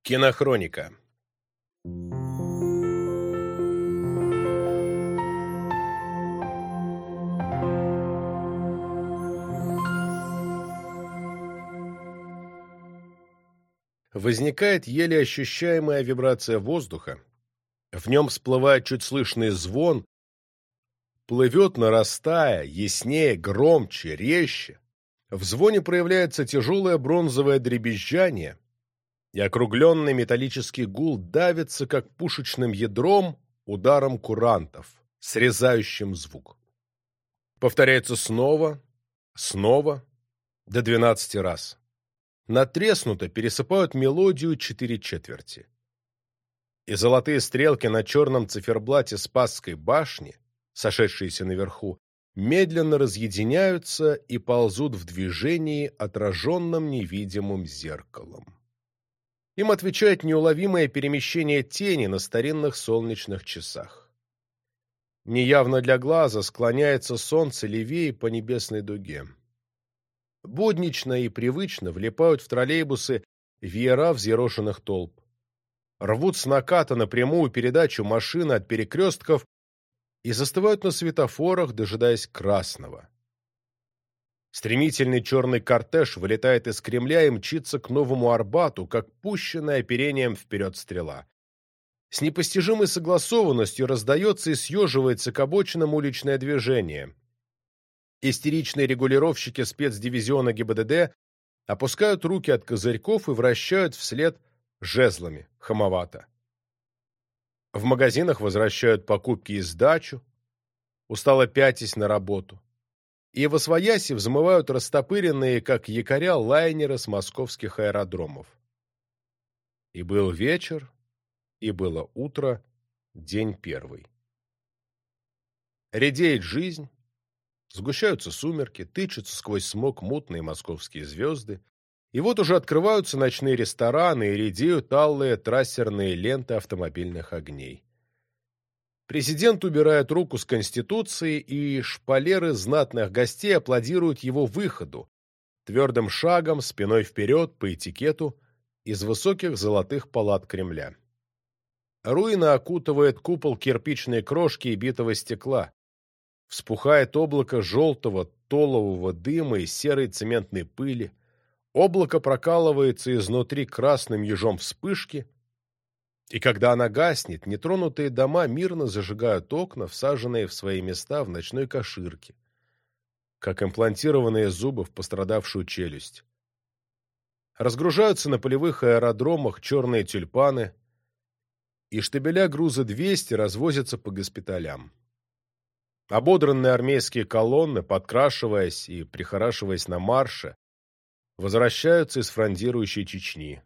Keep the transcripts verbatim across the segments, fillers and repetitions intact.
Кинохроника. Возникает еле ощущаемая вибрация воздуха, в нем всплывает чуть слышный звон, плывет, нарастая, яснее, громче, резче. В звоне проявляется тяжелое бронзовое дребезжание, и округленный металлический гул давится, как пушечным ядром, ударом курантов, срезающим звук. Повторяется снова, снова, до двенадцати раз. Натреснуто пересыпают мелодию четыре четверти. И золотые стрелки на черном циферблате Спасской башни, сошедшиеся наверху, медленно разъединяются и ползут в движении, отраженном невидимым зеркалом. Им отвечает неуловимое перемещение тени на старинных солнечных часах. Неявно для глаза склоняется солнце левее по небесной дуге. Буднично и привычно влипают в троллейбусы веера взъерошенных толп. Рвут с наката напрямую передачу машины от перекрестков и застывают на светофорах, дожидаясь красного. Стремительный черный кортеж вылетает из Кремля и мчится к Новому Арбату, как пущенная оперением вперед стрела. С непостижимой согласованностью раздается и съеживается к обочинам уличное движение. Истеричные регулировщики спецдивизиона ГИБДД опускают руки от козырьков и вращают вслед жезлами, хамовато. В магазинах возвращают покупки и сдачу, устало пятясь на работу. И восвояси взмывают растопыренные, как якоря, лайнеры с московских аэродромов. И был вечер, и было утро, день первый. Редеет жизнь, сгущаются сумерки, тычутся сквозь смог мутные московские звезды, и вот уже открываются ночные рестораны и редеют алые трассерные ленты автомобильных огней. Президент убирает руку с Конституции, и шпалеры знатных гостей аплодируют его выходу, твердым шагом, спиной вперед, по этикету, из высоких золотых палат Кремля. Руина окутывает купол кирпичной крошки и битого стекла. Вспухает облако желтого толового дыма и серой цементной пыли. Облако прокалывается изнутри красным ежом вспышки, и когда она гаснет, нетронутые дома мирно зажигают окна, всаженные в свои места в ночной коширке, как имплантированные зубы в пострадавшую челюсть. Разгружаются на полевых аэродромах черные тюльпаны, и штабеля груза двести развозятся по госпиталям. Ободранные армейские колонны, подкрашиваясь и прихорашиваясь на марше, возвращаются из фрондирующей Чечни.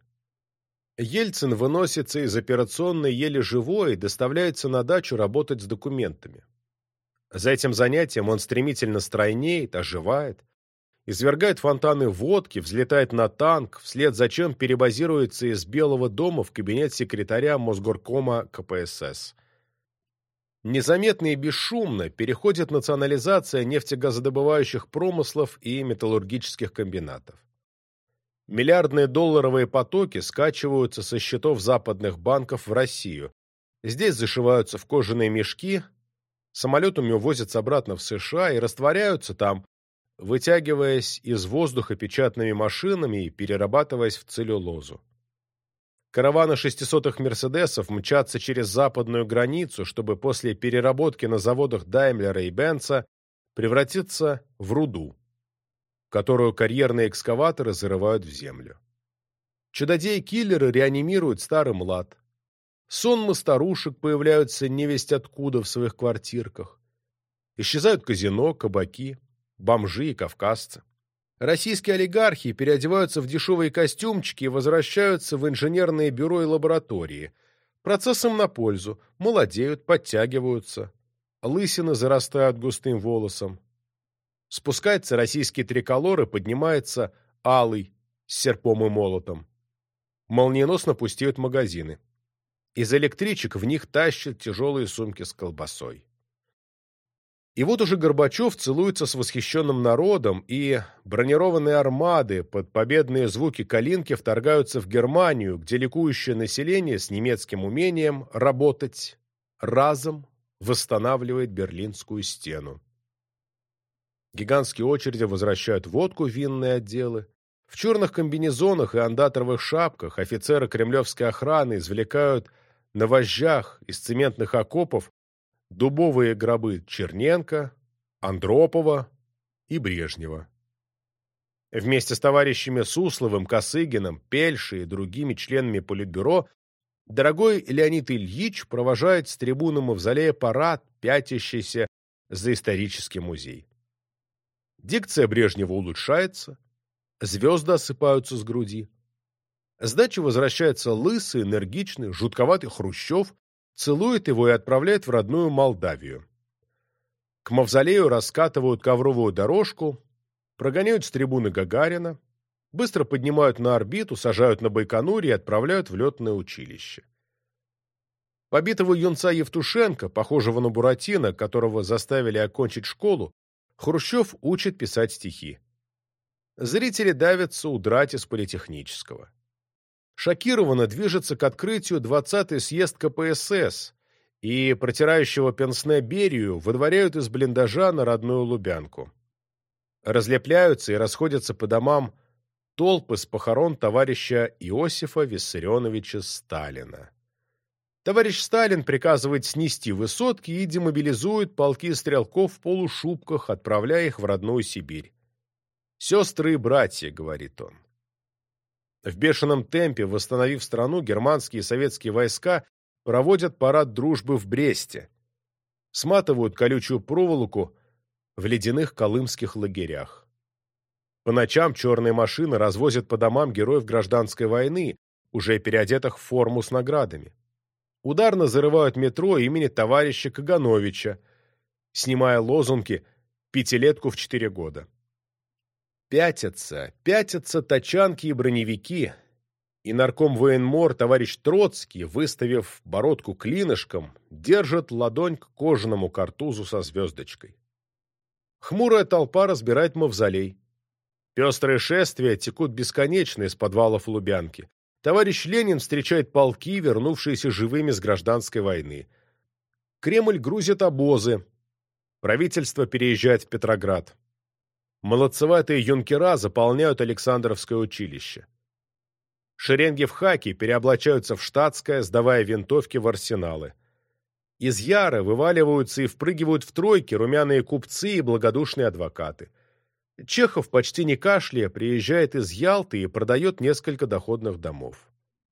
Ельцин выносится из операционной еле живой и доставляется на дачу работать с документами. За этим занятием он стремительно стройнеет, оживает, извергает фонтаны водки, взлетает на танк, вслед за чем перебазируется из Белого дома в кабинет секретаря Мосгоркома ка пэ эс эс. Незаметно и бесшумно переходит национализация нефтегазодобывающих промыслов и металлургических комбинатов. Миллиардные долларовые потоки скачиваются со счетов западных банков в Россию. Здесь зашиваются в кожаные мешки, самолетами увозятся обратно в США и растворяются там, вытягиваясь из воздуха печатными машинами и перерабатываясь в целлюлозу. Караваны шестисотых «Мерседесов» мчатся через западную границу, чтобы после переработки на заводах Даймлера и Бенца превратиться в руду, которую карьерные экскаваторы зарывают в землю. Чудодеи-киллеры реанимируют старый млад. Сонмы старушек появляются невесть откуда в своих квартирках. Исчезают казино, кабаки, бомжи и кавказцы. Российские олигархи переодеваются в дешевые костюмчики и возвращаются в инженерные бюро и лаборатории. Процессом на пользу, молодеют, подтягиваются. Лысины зарастают густым волосом. Спускается российский триколор и поднимается алый с серпом и молотом. Молниеносно пустеют магазины. Из электричек в них тащат тяжелые сумки с колбасой. И вот уже Горбачев целуется с восхищенным народом, и бронированные армады под победные звуки калинки вторгаются в Германию, где ликующее население с немецким умением работать разом восстанавливает Берлинскую стену. Гигантские очереди возвращают водку в винные отделы. В черных комбинезонах и андатровых шапках офицеры кремлевской охраны извлекают на вожжах из цементных окопов дубовые гробы Черненко, Андропова и Брежнева. Вместе с товарищами Сусловым, Косыгиным, Пельшей и другими членами Политбюро дорогой Леонид Ильич провожает с трибуны Мавзолея парад, пятящийся за исторический музей. Дикция Брежнева улучшается, звезды осыпаются с груди. С дачи возвращается лысый, энергичный, жутковатый Хрущев, целует его и отправляет в родную Молдавию. К Мавзолею раскатывают ковровую дорожку, прогоняют с трибуны Гагарина, быстро поднимают на орбиту, сажают на Байконуре и отправляют в летное училище. Побитого юнца Евтушенко, похожего на Буратино, которого заставили окончить школу, Хрущев учит писать стихи. Зрители давятся удрать из политехнического. Шокированно движется к открытию двадцатый съезд ка пэ эс эс, и протирающего пенсне Берию выдворяют из блиндажа на родную Лубянку. Разлепляются и расходятся по домам толпы с похорон товарища Иосифа Виссарионовича Сталина. Товарищ Сталин приказывает снести высотки и демобилизует полки стрелков в полушубках, отправляя их в родную Сибирь. «Сестры и братья», — говорит он. В бешеном темпе, восстановив страну, германские и советские войска проводят парад дружбы в Бресте, сматывают колючую проволоку в ледяных колымских лагерях. По ночам черные машины развозят по домам героев гражданской войны, уже переодетых в форму с наградами. Ударно зарывают метро имени товарища Кагановича, снимая лозунги «Пятилетку в четыре года». Пятятся, пятятся тачанки и броневики, и нарком военмор товарищ Троцкий, выставив бородку клинышком, держит ладонь к кожаному картузу со звездочкой. Хмурая толпа разбирает мавзолей. Пестрые шествия текут бесконечно из подвалов Лубянки. Товарищ Ленин встречает полки, вернувшиеся живыми с гражданской войны. Кремль грузит обозы. Правительство переезжает в Петроград. Молодцеватые юнкера заполняют Александровское училище. Шеренги в хаки переоблачаются в штатское, сдавая винтовки в арсеналы. Из Яры вываливаются и впрыгивают в тройки румяные купцы и благодушные адвокаты. Чехов, почти не кашляя, приезжает из Ялты и продает несколько доходных домов.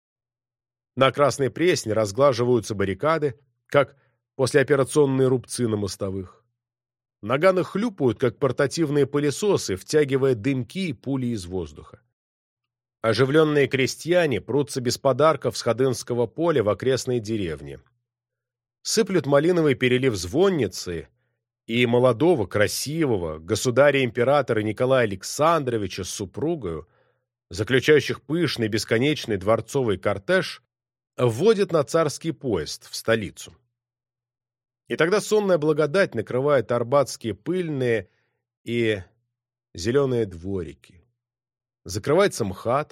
На Красной Пресне разглаживаются баррикады, как послеоперационные рубцы на мостовых. Наганы хлюпают, как портативные пылесосы, втягивая дымки и пули из воздуха. Оживленные крестьяне прутся без подарков с Ходынского поля в окрестные деревни. Сыплют малиновый перелив звонницы, и молодого, красивого государя-императора Николая Александровича с супругою, заключающих пышный бесконечный дворцовый кортеж, вводят на царский поезд в столицу. И тогда сонная благодать накрывает арбатские пыльные и зеленые дворики. Закрывается МХАТ,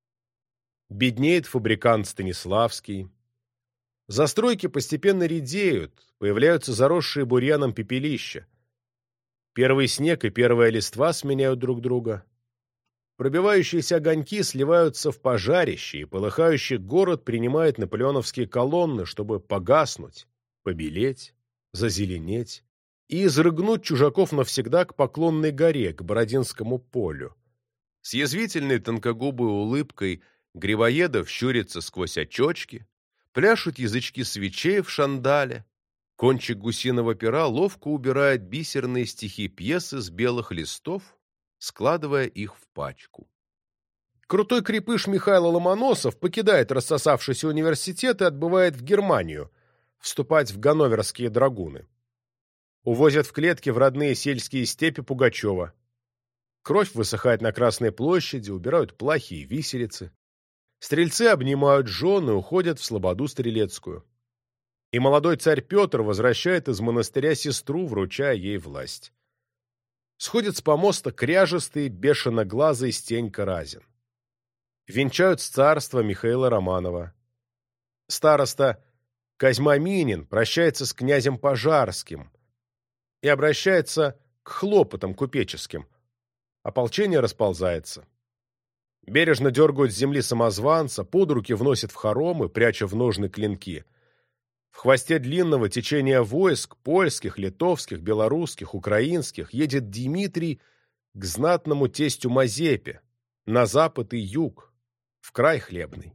беднеет фабрикант Станиславский. Застройки постепенно редеют, появляются заросшие бурьяном пепелища. Первый снег и первая листва сменяют друг друга. Пробивающиеся огоньки сливаются в пожарище, и полыхающий город принимает наполеоновские колонны, чтобы погаснуть, побелеть, зазеленеть и изрыгнуть чужаков навсегда к Поклонной горе, к Бородинскому полю. С язвительной тонкогубой улыбкой Грибоедов щурится сквозь очечки, пляшут язычки свечей в шандале, кончик гусиного пера ловко убирает бисерные стихи пьесы с белых листов, складывая их в пачку. Крутой крепыш Михаил Ломоносов покидает рассосавшийся университет и отбывает в Германию, вступать в ганноверские драгуны. Увозят в клетки в родные сельские степи Пугачева. Кровь высыхает на Красной площади, убирают плахи и виселицы. Стрельцы обнимают жен и уходят в слободу стрелецкую. и молодой царь Петр возвращает из монастыря сестру, вручая ей власть. Сходит с помоста кряжестый, бешеноглазый Стенька Разин. Венчают с царства Михаила Романова. Староста Козьма Минин прощается с князем Пожарским и обращается к хлопотам купеческим. Ополчение расползается. Бережно дергают с земли самозванца, под руки вносят в хоромы, пряча в ножны клинки. В хвосте длинного течения войск, польских, литовских, белорусских, украинских, едет Дмитрий к знатному тестю Мазепе, на запад и юг, в край хлебный.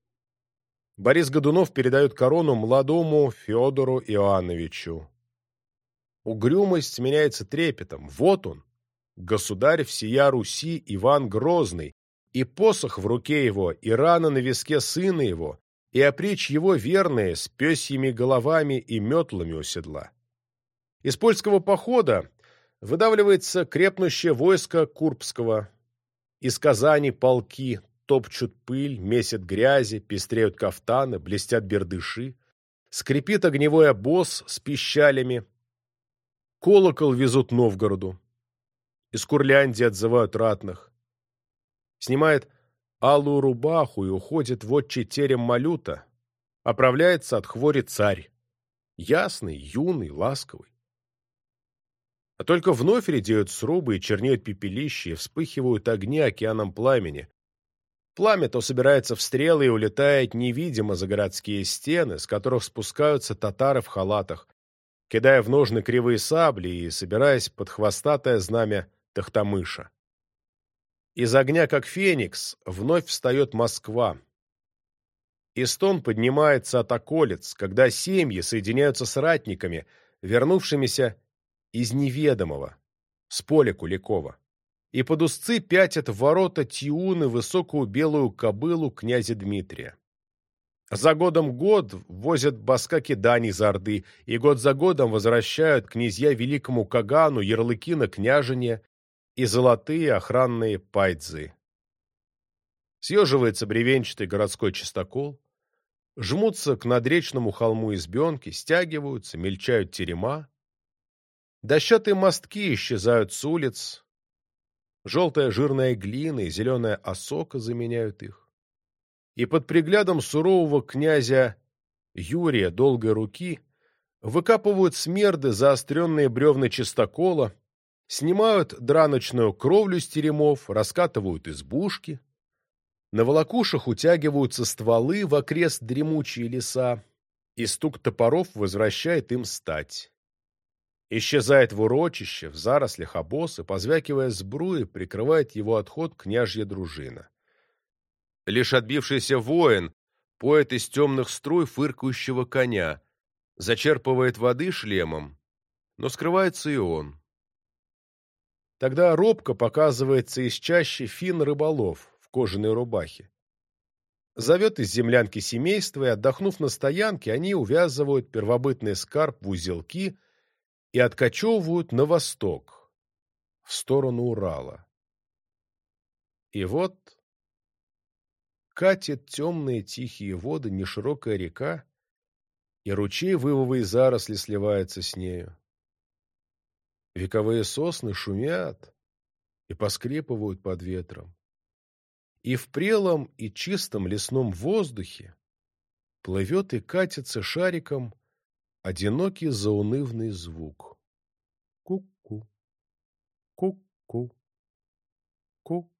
Борис Годунов передает корону молодому Федору Иоанновичу. Угрюмость сменяется трепетом. Вот он, государь всея Руси Иван Грозный, и посох в руке его, и рана на виске сына его, и опричь его верные с пёсьими головами и метлами у седла. Из польского похода выдавливается крепнущее войско Курбского. Из Казани полки топчут пыль, месят грязи, пестреют кафтаны, блестят бердыши. Скрипит огневой обоз с пищалями. Колокол везут Новгороду. Из Курляндии отзывают ратных. Снимает алую рубаху и уходит в отчий терем Малюта. Оправляется от хвори царь. Ясный, юный, ласковый. А только вновь редеют срубы и чернеют пепелища, и вспыхивают огни океаном пламени. Пламя то собирается в стрелы и улетает невидимо за городские стены, с которых спускаются татары в халатах, кидая в ножны кривые сабли и собираясь под хвостатое знамя Тохтамыша. Из огня, как феникс, вновь встает Москва. И стон поднимается от околиц, когда семьи соединяются с ратниками, вернувшимися из неведомого, с поля Куликова. И под узцы пятят в ворота тиуны высокую белую кобылу князя Дмитрия. За годом год возят баскаки дань из Орды, и год за годом возвращают князья великому Кагану ярлыки на княжение и золотые охранные пайдзы. Съеживается бревенчатый городской частокол, жмутся к надречному холму избенки, стягиваются, мельчают терема. Дощатые мостки исчезают с улиц, желтая жирная глина и зеленая осока заменяют их. И под приглядом сурового князя Юрия Долгой Руки выкапывают смерды заостренные бревна чистокола, снимают драночную кровлю с теремов, раскатывают избушки. На волокушах утягиваются стволы в окрест дремучие леса, и стук топоров возвращает им стать. Исчезает в урочище, в зарослях обоз, и, позвякивая сбруи, прикрывает его отход княжья дружина. Лишь отбившийся воин поет из темных струй фыркающего коня, зачерпывает воды шлемом, но скрывается и он. Тогда робко показывается из чащи фин-рыболов в кожаной рубахе. Зовет из землянки семейства, и, отдохнув на стоянке, они увязывают первобытный скарб в узелки и откачевывают на восток, в сторону Урала. И вот катит темные тихие воды неширокая река, и ручей в ивовой заросли сливается с нею. Вековые сосны шумят и поскрипывают под ветром. И в прелом и чистом лесном воздухе плывет и катится шариком одинокий заунывный звук. Ку-ку, ку-ку, ку-ку.